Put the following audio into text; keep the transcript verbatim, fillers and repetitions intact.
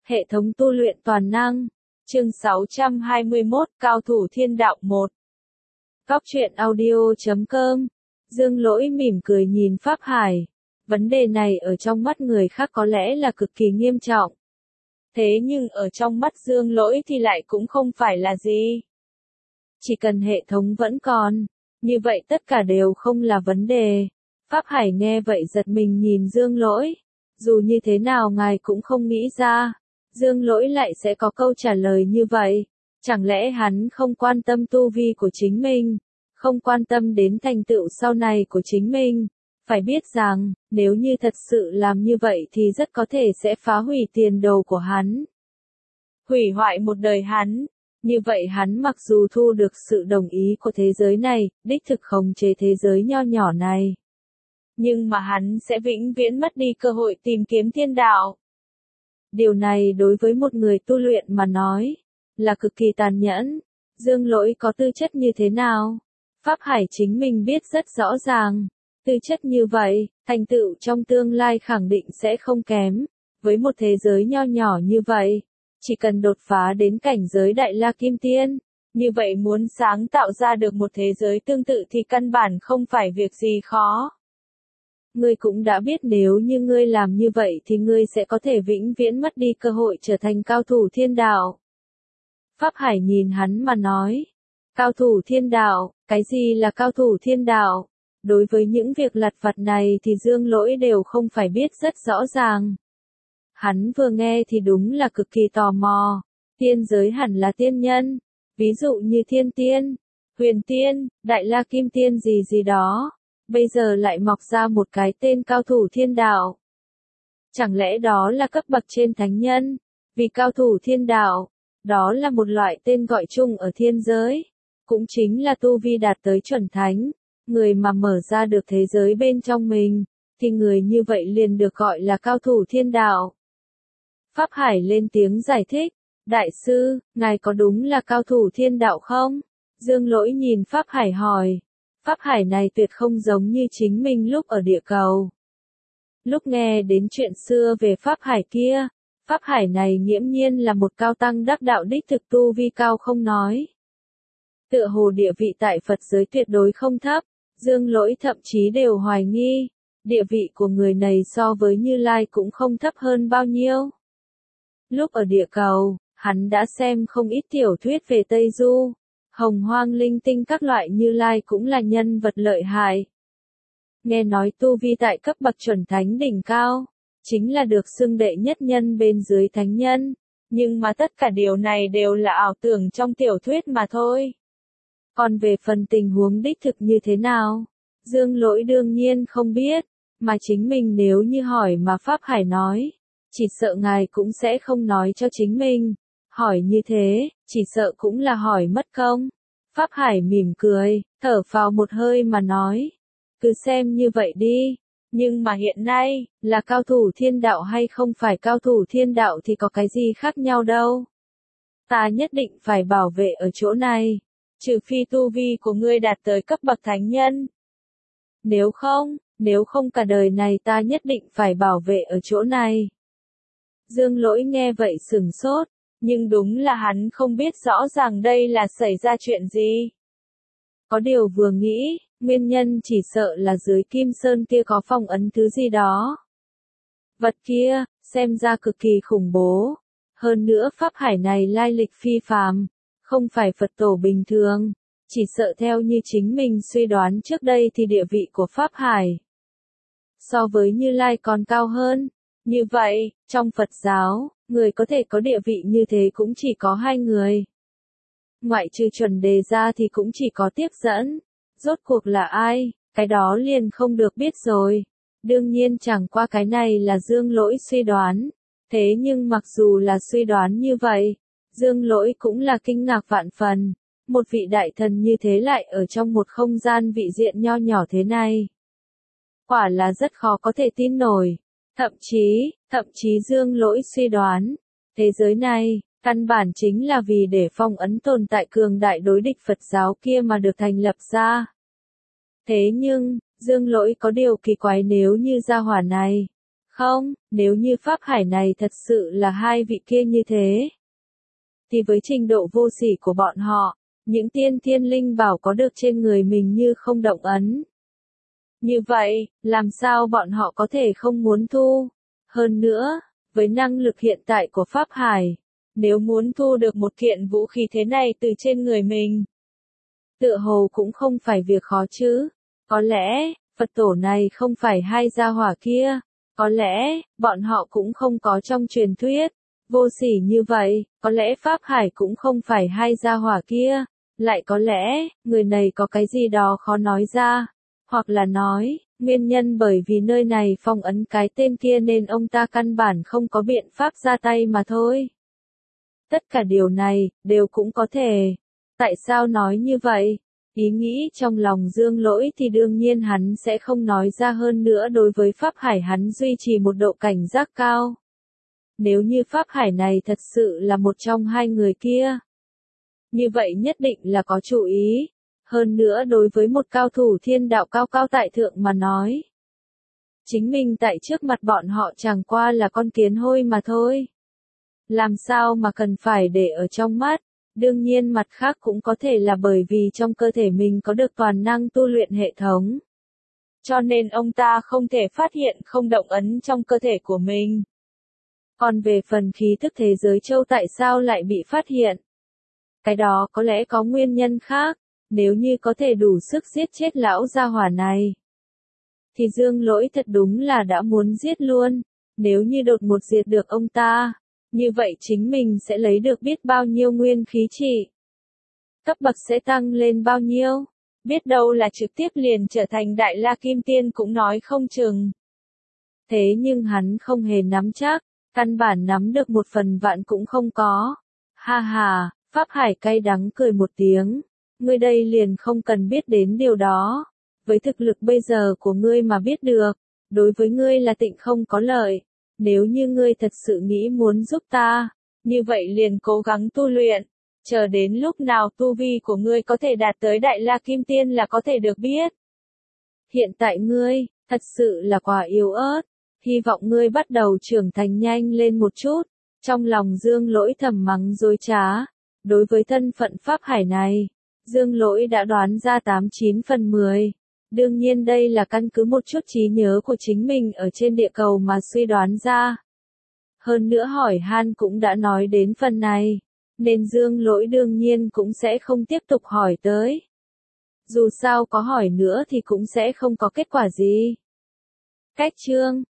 Hệ thống tu luyện toàn năng. Chương sáu trăm hai mươi mốt, Cao thủ thiên đạo một. Góc truyện audio chấm com. Dương Lỗi mỉm cười nhìn Pháp Hải. Vấn đề này ở trong mắt người khác có lẽ là cực kỳ nghiêm trọng. Thế nhưng ở trong mắt Dương Lỗi thì lại cũng không phải là gì. Chỉ cần hệ thống vẫn còn, như vậy tất cả đều không là vấn đề. Pháp Hải nghe vậy giật mình nhìn Dương Lỗi. Dù như thế nào ngài cũng không nghĩ ra, Dương Lỗi lại sẽ có câu trả lời như vậy. Chẳng lẽ hắn không quan tâm tu vi của chính mình, không quan tâm đến thành tựu sau này của chính mình? Phải biết rằng, nếu như thật sự làm như vậy thì rất có thể sẽ phá hủy tiền đồ của hắn. Hủy hoại một đời hắn. Như vậy hắn mặc dù thu được sự đồng ý của thế giới này, đích thực khống chế thế giới nho nhỏ này, nhưng mà hắn sẽ vĩnh viễn mất đi cơ hội tìm kiếm thiên đạo. Điều này đối với một người tu luyện mà nói, là cực kỳ tàn nhẫn. Dương Lỗi có tư chất như thế nào? Pháp Hải chính mình biết rất rõ ràng. Tư chất như vậy, thành tựu trong tương lai khẳng định sẽ không kém. Với một thế giới nho nhỏ như vậy, chỉ cần đột phá đến cảnh giới Đại La Kim Tiên, như vậy muốn sáng tạo ra được một thế giới tương tự thì căn bản không phải việc gì khó. Ngươi cũng đã biết nếu như ngươi làm như vậy thì ngươi sẽ có thể vĩnh viễn mất đi cơ hội trở thành cao thủ thiên đạo. Pháp Hải nhìn hắn mà nói. Cao thủ thiên đạo, cái gì là cao thủ thiên đạo? Đối với những việc lặt vặt này thì Dương Lỗi đều không phải biết rất rõ ràng. Hắn vừa nghe thì đúng là cực kỳ tò mò. Tiên giới hẳn là tiên nhân, ví dụ như thiên tiên, huyền tiên, đại la kim tiên gì gì đó. Bây giờ lại mọc ra một cái tên cao thủ thiên đạo. Chẳng lẽ đó là cấp bậc trên thánh nhân? Vì cao thủ thiên đạo, đó là một loại tên gọi chung ở thiên giới. Cũng chính là tu vi đạt tới chuẩn thánh. Người mà mở ra được thế giới bên trong mình, thì người như vậy liền được gọi là cao thủ thiên đạo. Pháp Hải lên tiếng giải thích. Đại sư, ngài có đúng là cao thủ thiên đạo không? Dương Lỗi nhìn Pháp Hải hỏi. Pháp Hải này tuyệt không giống như chính mình lúc ở địa cầu. Lúc nghe đến chuyện xưa về Pháp Hải kia, Pháp Hải này nghiễm nhiên là một cao tăng đắc đạo đích thực tu vi cao không nói. Tựa hồ địa vị tại Phật giới tuyệt đối không thấp, Dương Lỗi thậm chí đều hoài nghi, địa vị của người này so với Như Lai cũng không thấp hơn bao nhiêu. Lúc ở địa cầu, hắn đã xem không ít tiểu thuyết về Tây Du. Hồng Hoang linh tinh các loại Như Lai cũng là nhân vật lợi hại. Nghe nói tu vi tại cấp bậc chuẩn thánh đỉnh cao, chính là được xưng đệ nhất nhân bên dưới thánh nhân. Nhưng mà tất cả điều này đều là ảo tưởng trong tiểu thuyết mà thôi. Còn về phần tình huống đích thực như thế nào, Dương Lỗi đương nhiên không biết, mà chính mình nếu như hỏi mà Pháp Hải nói, chỉ sợ ngài cũng sẽ không nói cho chính mình. Hỏi như thế, chỉ sợ cũng là hỏi mất công. Pháp Hải mỉm cười, thở phào một hơi mà nói. Cứ xem như vậy đi. Nhưng mà hiện nay, là cao thủ thiên đạo hay không phải cao thủ thiên đạo thì có cái gì khác nhau đâu. Ta nhất định phải bảo vệ ở chỗ này. Trừ phi tu vi của ngươi đạt tới cấp bậc thánh nhân. Nếu không, nếu không cả đời này ta nhất định phải bảo vệ ở chỗ này. Dương Lỗi nghe vậy sửng sốt. Nhưng đúng là hắn không biết rõ ràng đây là xảy ra chuyện gì. Có điều vừa nghĩ, nguyên nhân chỉ sợ là dưới Kim Sơn kia có phong ấn thứ gì đó. Vật kia, xem ra cực kỳ khủng bố. Hơn nữa Pháp Hải này lai lịch phi phàm, không phải Phật tổ bình thường. Chỉ sợ theo như chính mình suy đoán trước đây thì địa vị của Pháp Hải so với Như Lai còn cao hơn. Như vậy, trong Phật giáo, người có thể có địa vị như thế cũng chỉ có hai người. Ngoại trừ chuẩn đề ra thì cũng chỉ có tiếp dẫn. Rốt cuộc là ai, cái đó liền không được biết rồi. Đương nhiên chẳng qua cái này là Dương Lỗi suy đoán. Thế nhưng mặc dù là suy đoán như vậy, Dương Lỗi cũng là kinh ngạc vạn phần. Một vị đại thần như thế lại ở trong một không gian vị diện nho nhỏ thế này. Quả là rất khó có thể tin nổi. Thậm chí, thậm chí Dương Lỗi suy đoán, thế giới này, căn bản chính là vì để phong ấn tồn tại cường đại đối địch Phật giáo kia mà được thành lập ra. Thế nhưng, Dương Lỗi có điều kỳ quái nếu như gia hỏa này Không, nếu như Pháp Hải này thật sự là hai vị kia như thế, thì với trình độ vô sỉ của bọn họ, những tiên thiên linh bảo có được trên người mình như không động ấn. Như vậy, làm sao bọn họ có thể không muốn thu? Hơn nữa, với năng lực hiện tại của Pháp Hải, nếu muốn thu được một kiện vũ khí thế này từ trên người mình, tựa hồ cũng không phải việc khó chứ. Có lẽ, Phật tổ này không phải hai gia hỏa kia. Có lẽ, bọn họ cũng không có trong truyền thuyết. Vô sỉ như vậy, có lẽ Pháp Hải cũng không phải hai gia hỏa kia. Lại có lẽ, người này có cái gì đó khó nói ra. Hoặc là nói, nguyên nhân bởi vì nơi này phong ấn cái tên kia nên ông ta căn bản không có biện pháp ra tay mà thôi. Tất cả điều này, đều cũng có thể. Tại sao nói như vậy? Ý nghĩ trong lòng Dương Lỗi thì đương nhiên hắn sẽ không nói ra, hơn nữa đối với Pháp Hải hắn duy trì một độ cảnh giác cao. Nếu như Pháp Hải này thật sự là một trong hai người kia, như vậy nhất định là có chủ ý. Hơn nữa đối với một cao thủ thiên đạo cao cao tại thượng mà nói, chính mình tại trước mặt bọn họ chẳng qua là con kiến hôi mà thôi. Làm sao mà cần phải để ở trong mắt. Đương nhiên mặt khác cũng có thể là bởi vì trong cơ thể mình có được toàn năng tu luyện hệ thống. Cho nên ông ta không thể phát hiện không động ấn trong cơ thể của mình. Còn về phần khí thức thế giới châu tại sao lại bị phát hiện? Cái đó có lẽ có nguyên nhân khác. Nếu như có thể đủ sức giết chết lão gia hỏa này, thì Dương Lỗi thật đúng là đã muốn giết luôn. Nếu như đột ngột diệt được ông ta, như vậy chính mình sẽ lấy được biết bao nhiêu nguyên khí trị. Cấp bậc sẽ tăng lên bao nhiêu? Biết đâu là trực tiếp liền trở thành Đại La Kim Tiên cũng nói không chừng. Thế nhưng hắn không hề nắm chắc, căn bản nắm được một phần vạn cũng không có. Ha ha, Pháp Hải cay đắng cười một tiếng. Ngươi đây liền không cần biết đến điều đó. Với thực lực bây giờ của ngươi mà biết được, đối với ngươi là tịnh không có lợi. Nếu như ngươi thật sự nghĩ muốn giúp ta, như vậy liền cố gắng tu luyện. Chờ đến lúc nào tu vi của ngươi có thể đạt tới Đại La Kim Tiên là có thể được biết. Hiện tại ngươi, thật sự là quá yếu ớt. Hy vọng ngươi bắt đầu trưởng thành nhanh lên một chút. Trong lòng Dương Lỗi thầm mắng dối trá. Đối với thân phận Pháp Hải này, Dương Lỗi đã đoán ra tám chín phần mười. Đương nhiên đây là căn cứ một chút trí nhớ của chính mình ở trên địa cầu mà suy đoán ra. Hơn nữa hỏi han cũng đã nói đến phần này, nên Dương Lỗi đương nhiên cũng sẽ không tiếp tục hỏi tới. Dù sao có hỏi nữa thì cũng sẽ không có kết quả gì. Cách chương